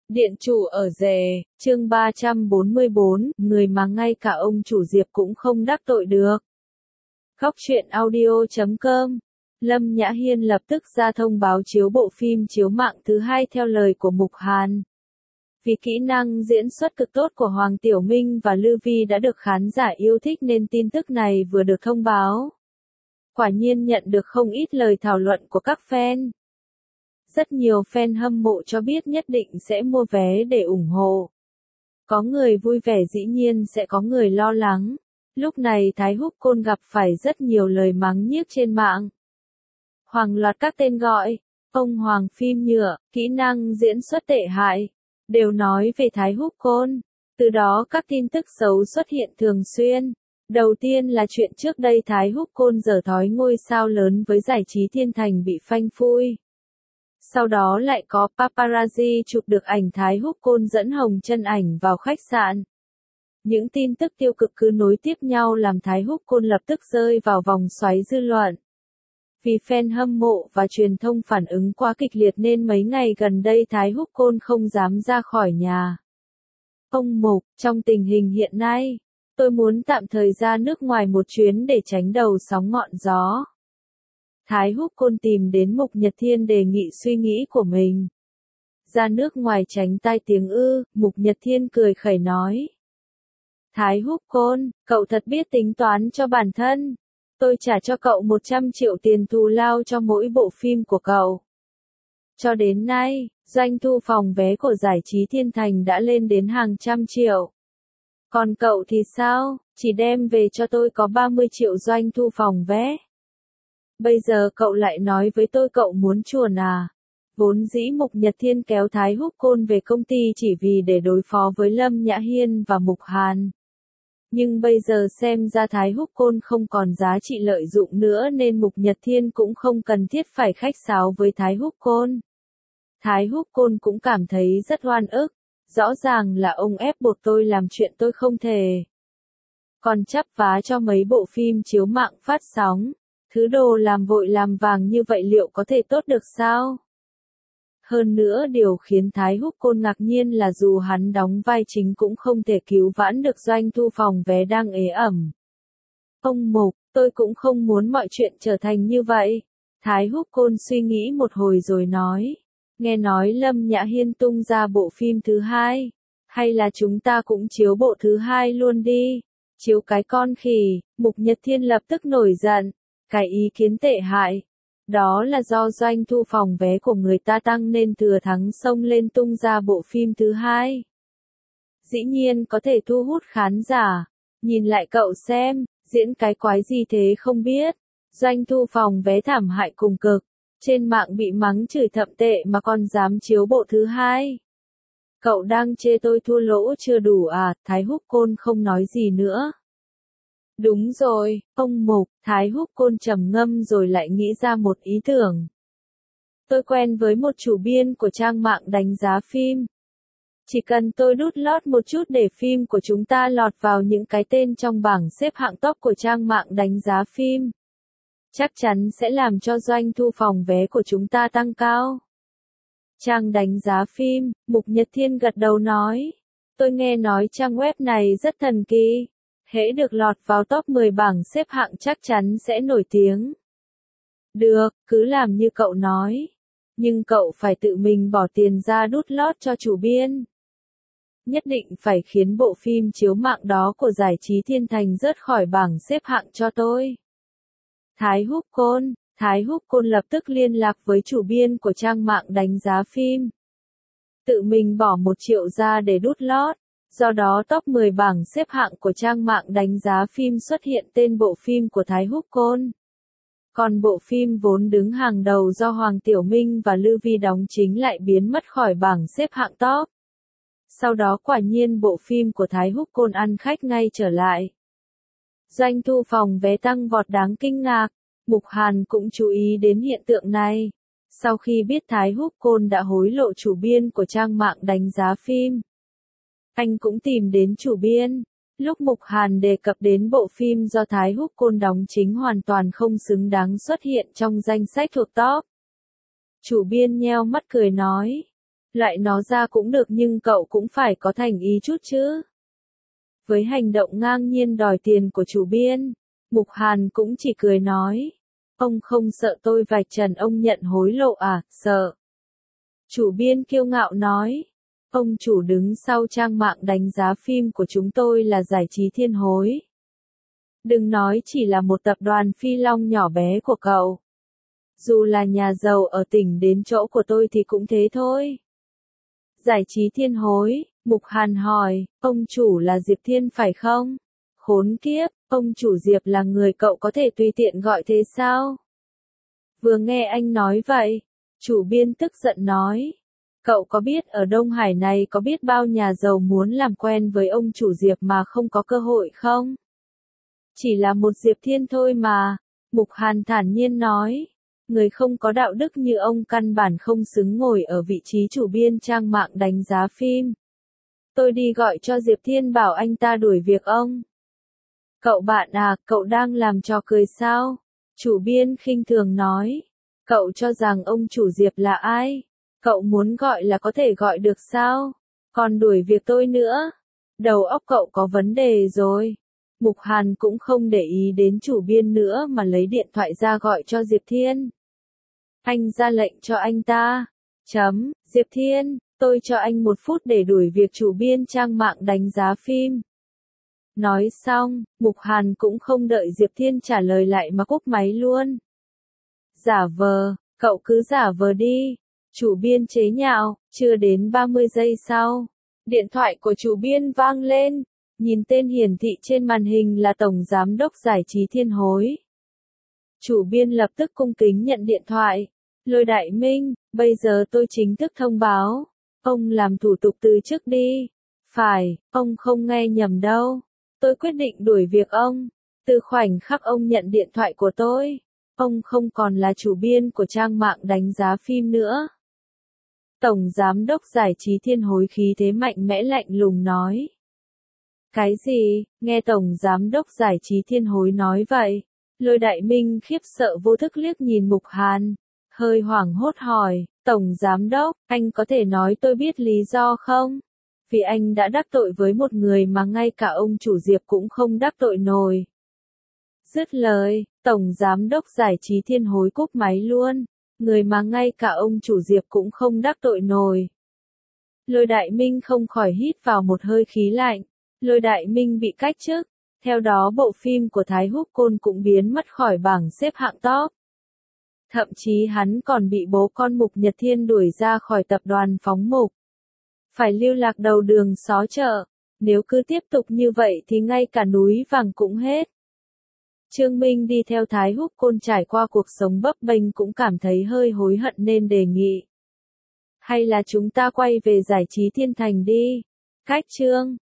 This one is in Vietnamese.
Điện chủ ở rể, chương 344, người mà ngay cả ông chủ Diệp cũng không đắc tội được. Góc truyện audio.com. Lâm Nhã Hiên lập tức ra thông báo chiếu bộ phim chiếu mạng thứ hai theo lời của Mục Hàn. Vì kỹ năng diễn xuất cực tốt của Hoàng Tiểu Minh và Lư Vi đã được khán giả yêu thích nên tin tức này vừa được thông báo. Quả nhiên nhận được không ít lời thảo luận của các fan. Rất nhiều fan hâm mộ cho biết nhất định sẽ mua vé để ủng hộ. Có người vui vẻ dĩ nhiên sẽ có người lo lắng. Lúc này Thái Húc Côn gặp phải rất nhiều lời mắng nhiếc trên mạng. Hàng loạt các tên gọi, ông Hoàng phim nhựa, kỹ năng diễn xuất tệ hại, đều nói về Thái Húc Côn. Từ đó các tin tức xấu xuất hiện thường xuyên. Đầu tiên là chuyện trước đây Thái Húc Côn giở thói ngôi sao lớn với giải trí thiên thành bị phanh phui. Sau đó lại có paparazzi chụp được ảnh Thái Húc Côn dẫn Hồng Chân Ảnh vào khách sạn. Những tin tức tiêu cực cứ nối tiếp nhau làm Thái Húc Côn lập tức rơi vào vòng xoáy dư luận. Vì fan hâm mộ và truyền thông phản ứng quá kịch liệt nên mấy ngày gần đây Thái Húc Côn không dám ra khỏi nhà. Ông Mục, trong tình hình hiện nay, tôi muốn tạm thời ra nước ngoài một chuyến để tránh đầu sóng ngọn gió. Thái Húc Côn tìm đến Mục Nhật Thiên đề nghị suy nghĩ của mình. Ra nước ngoài tránh tai tiếng ư, Mục Nhật Thiên cười khẩy nói. Thái Húc Côn, cậu thật biết tính toán cho bản thân. Tôi trả cho cậu 100 triệu tiền thù lao cho mỗi bộ phim của cậu. Cho đến nay, doanh thu phòng vé của giải trí thiên thành đã lên đến hàng trăm triệu. Còn cậu thì sao, chỉ đem về cho tôi có 30 triệu doanh thu phòng vé. Bây giờ cậu lại nói với tôi cậu muốn chuồn à? Vốn dĩ Mục Nhật Thiên kéo Thái Húc Côn về công ty chỉ vì để đối phó với Lâm Nhã Hiên và Mục Hàn. Nhưng bây giờ xem ra Thái Húc Côn không còn giá trị lợi dụng nữa nên Mục Nhật Thiên cũng không cần thiết phải khách sáo với Thái Húc Côn. Thái Húc Côn cũng cảm thấy rất oan ức. Rõ ràng là ông ép buộc tôi làm chuyện tôi không thể. Còn chắp vá cho mấy bộ phim chiếu mạng phát sóng. Thứ đồ làm vội làm vàng như vậy liệu có thể tốt được sao? Hơn nữa điều khiến Thái Húc Côn ngạc nhiên là dù hắn đóng vai chính cũng không thể cứu vãn được doanh thu phòng vé đang ế ẩm. Ông Mục, tôi cũng không muốn mọi chuyện trở thành như vậy. Thái Húc Côn suy nghĩ một hồi rồi nói. Nghe nói Lâm Nhã Hiên tung ra bộ phim thứ hai. Hay là chúng ta cũng chiếu bộ thứ hai luôn đi. Chiếu cái con khỉ, Mục Nhật Thiên lập tức nổi giận. Cái ý kiến tệ hại. Đó là do doanh thu phòng vé của người ta tăng nên thừa thắng xông lên tung ra bộ phim thứ hai. Dĩ nhiên có thể thu hút khán giả. Nhìn lại cậu xem, diễn cái quái gì thế không biết. Doanh thu phòng vé thảm hại cùng cực. Trên mạng bị mắng chửi thậm tệ mà còn dám chiếu bộ thứ hai. Cậu đang chê tôi thua lỗ chưa đủ à? Thái Húc Côn không nói gì nữa. Đúng rồi, ông Mục, Thái Húc Côn trầm ngâm rồi lại nghĩ ra một ý tưởng. Tôi quen với một chủ biên của trang mạng đánh giá phim. Chỉ cần tôi đút lót một chút để phim của chúng ta lọt vào những cái tên trong bảng xếp hạng top của trang mạng đánh giá phim. Chắc chắn sẽ làm cho doanh thu phòng vé của chúng ta tăng cao. Trang đánh giá phim, Mục Nhật Thiên gật đầu nói. Tôi nghe nói trang web này rất thần kỳ. Hễ được lọt vào top 10 bảng xếp hạng chắc chắn sẽ nổi tiếng. Được, cứ làm như cậu nói. Nhưng cậu phải tự mình bỏ tiền ra đút lót cho chủ biên. Nhất định phải khiến bộ phim chiếu mạng đó của giải trí thiên thành rớt khỏi bảng xếp hạng cho tôi. Thái Húc Côn lập tức liên lạc với chủ biên của trang mạng đánh giá phim. Tự mình bỏ 1 triệu ra để đút lót. Do đó top 10 bảng xếp hạng của trang mạng đánh giá phim xuất hiện tên bộ phim của Thái Húc Côn. Còn bộ phim vốn đứng hàng đầu do Hoàng Tiểu Minh và Lư Vi đóng chính lại biến mất khỏi bảng xếp hạng top. Sau đó quả nhiên bộ phim của Thái Húc Côn ăn khách ngay trở lại. Doanh thu phòng vé tăng vọt đáng kinh ngạc. Mục Hàn cũng chú ý đến hiện tượng này. Sau khi biết Thái Húc Côn đã hối lộ chủ biên của trang mạng đánh giá phim. Anh cũng tìm đến chủ biên. Lúc Mục Hàn đề cập đến bộ phim do Thái Húc Côn đóng chính hoàn toàn không xứng đáng xuất hiện trong danh sách thuộc top. Chủ biên nheo mắt cười nói. Loại nó ra cũng được nhưng cậu cũng phải có thành ý chút chứ. Với hành động ngang nhiên đòi tiền của chủ biên, Mục Hàn cũng chỉ cười nói. Ông không sợ tôi vạch trần ông nhận hối lộ à? Sợ. Chủ biên kiêu ngạo nói. Ông chủ đứng sau trang mạng đánh giá phim của chúng tôi là Giải trí Thiên Hối. Đừng nói chỉ là một tập đoàn phi long nhỏ bé của cậu. Dù là nhà giàu ở tỉnh đến chỗ của tôi thì cũng thế thôi. Giải trí Thiên Hối, Mục Hàn hỏi, ông chủ là Diệp Thiên phải không? Khốn kiếp, ông chủ Diệp là người cậu có thể tùy tiện gọi thế sao? Vừa nghe anh nói vậy, chủ biên tức giận nói. Cậu có biết ở Đông Hải này có biết bao nhà giàu muốn làm quen với ông chủ Diệp mà không có cơ hội không? Chỉ là một Diệp Thiên thôi mà, Mục Hàn thản nhiên nói. Người không có đạo đức như ông căn bản không xứng ngồi ở vị trí chủ biên trang mạng đánh giá phim. Tôi đi gọi cho Diệp Thiên bảo anh ta đuổi việc ông. Cậu bạn à, cậu đang làm trò cười sao? Chủ biên khinh thường nói. Cậu cho rằng ông chủ Diệp là ai? Cậu muốn gọi là có thể gọi được sao? Còn đuổi việc tôi nữa. Đầu óc cậu có vấn đề rồi. Mục Hàn cũng không để ý đến chủ biên nữa mà lấy điện thoại ra gọi cho Diệp Thiên. Anh ra lệnh cho anh ta. Diệp Thiên, tôi cho anh 1 phút để đuổi việc chủ biên trang mạng đánh giá phim. Nói xong, Mục Hàn cũng không đợi Diệp Thiên trả lời lại mà cúp máy luôn. Giả vờ, cậu cứ giả vờ đi. Chủ biên chế nhạo, chưa đến 30 giây sau. Điện thoại của chủ biên vang lên. Nhìn tên hiển thị trên màn hình là Tổng Giám đốc Giải trí Thiên Hối. Chủ biên lập tức cung kính nhận điện thoại. Lôi Đại Minh, bây giờ tôi chính thức thông báo. Ông làm thủ tục từ chức đi. Phải, ông không nghe nhầm đâu. Tôi quyết định đuổi việc ông. Từ khoảnh khắc ông nhận điện thoại của tôi, ông không còn là chủ biên của trang mạng đánh giá phim nữa. Tổng Giám đốc Giải trí Thiên Hối khí thế mạnh mẽ lạnh lùng nói. Cái gì? Nghe Tổng Giám đốc Giải trí Thiên Hối nói vậy, Lôi Đại Minh khiếp sợ vô thức liếc nhìn Mục Hàn, hơi hoảng hốt hỏi, Tổng Giám đốc, anh có thể nói tôi biết lý do không? Vì anh đã đắc tội với một người mà ngay cả ông chủ Diệp cũng không đắc tội nổi. Dứt lời, Tổng Giám đốc Giải trí Thiên Hối cúp máy luôn, người mà ngay cả ông chủ Diệp cũng không đắc tội nổi. Lôi Đại Minh không khỏi hít vào một hơi khí lạnh. Lôi Đại Minh bị cách chức, theo đó bộ phim của Thái Húc Côn cũng biến mất khỏi bảng xếp hạng top. Thậm chí hắn còn bị bố con Mục Nhật Thiên đuổi ra khỏi tập đoàn phóng mục. Phải lưu lạc đầu đường xó chợ, nếu cứ tiếp tục như vậy thì ngay cả núi vàng cũng hết. Trương Minh đi theo Thái Húc Côn trải qua cuộc sống bấp bênh cũng cảm thấy hơi hối hận nên đề nghị. Hay là chúng ta quay về Giải trí Thiên Thành đi. Cách chương